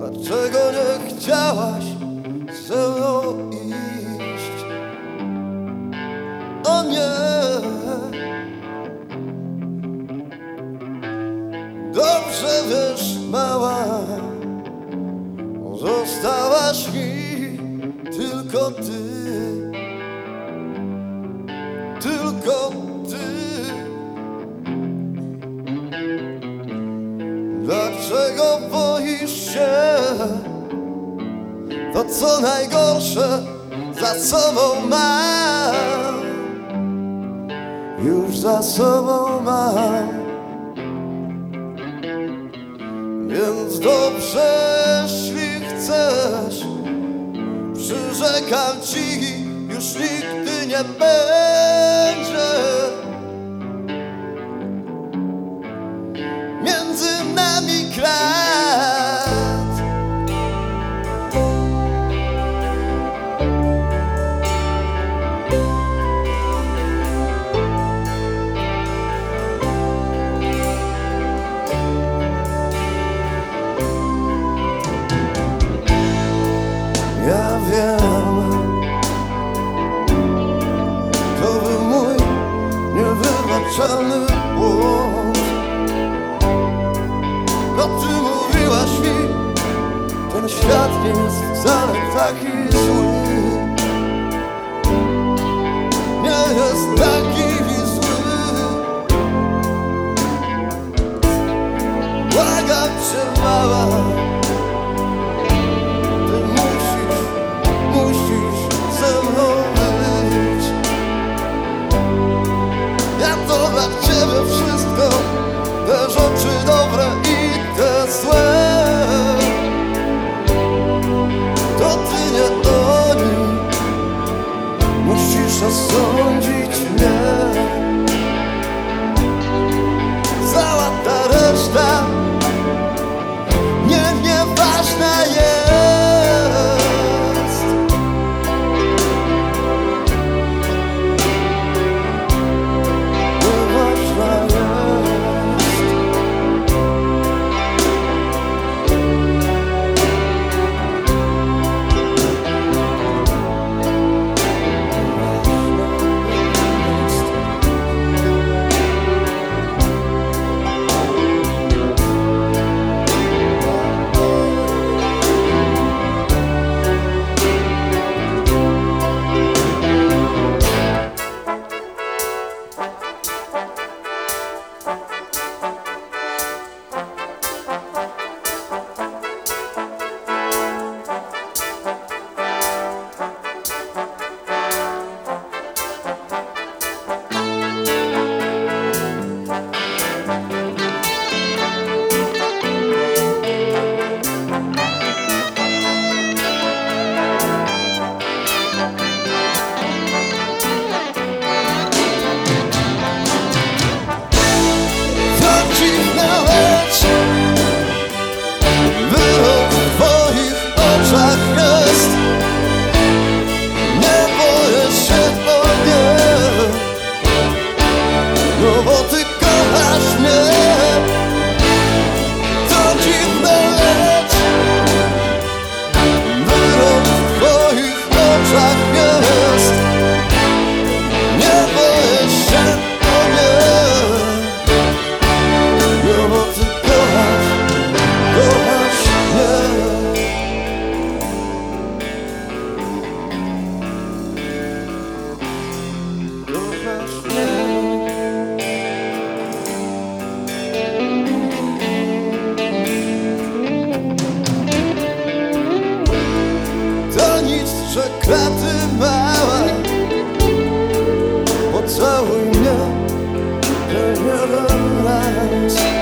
Dlaczego nie chciałaś ze mną iść? O nie, dobrze wiesz, mała, zostałaś mi tylko ty, tylko ty. Dlaczego boisz się? To co najgorsze za sobą mam, już za sobą mam. Więc dobrze, jeśli chcesz, przyrzekam ci, już nigdy nie będzie między nami krat. Ja wiem, to był mój niewybaczalny błąd. No ty mówiłaś mi, ten świat nie jest wcale taki zły. Nie jest taki zły. Błagam cię, mała, musisz ze mną być. Ja to dla ciebie wszystko, te rzeczy dobre i te złe. To ty, nie oni, musisz osądzić mnie. Cała ta reszta nieważna jest. Że kraty mała, pocałuj mnie jeden raz.